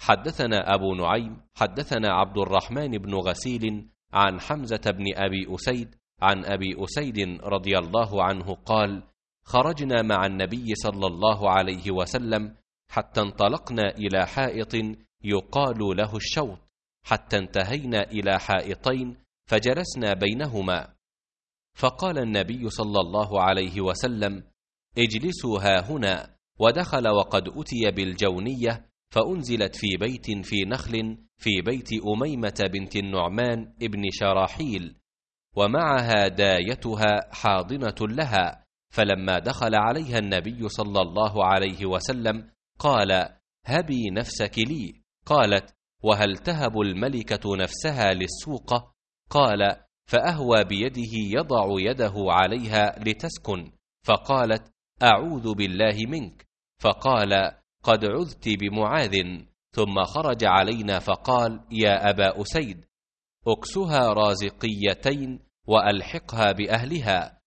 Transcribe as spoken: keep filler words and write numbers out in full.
حدثنا أبو نعيم حدثنا عبد الرحمن بن غسيل عن حمزة بن أبي أسيد عن أبي أسيد رضي الله عنه قال: خرجنا مع النبي صلى الله عليه وسلم حتى انطلقنا إلى حائط يقال له الشوط، حتى انتهينا إلى حائطين فجلسنا بينهما، فقال النبي صلى الله عليه وسلم: اجلسوا هاهنا. ودخل وقد أتي بالجونية، فأنزلت في بيت في نخل في بيت أميمة بنت النعمان ابن شراحيل، ومعها دايتها حاضنة لها. فلما دخل عليها النبي صلى الله عليه وسلم قال: هبي نفسك لي. قالت: وهل تهب الملكة نفسها للسوقة؟ قال: فأهوى بيده يضع يده عليها لتسكن، فقالت: أعوذ بالله منك. فقال: قد عذت بمعاذ. ثم خرج علينا فقال: يا أبا أسيد، أكسها رازقيتين وألحقها بأهلها،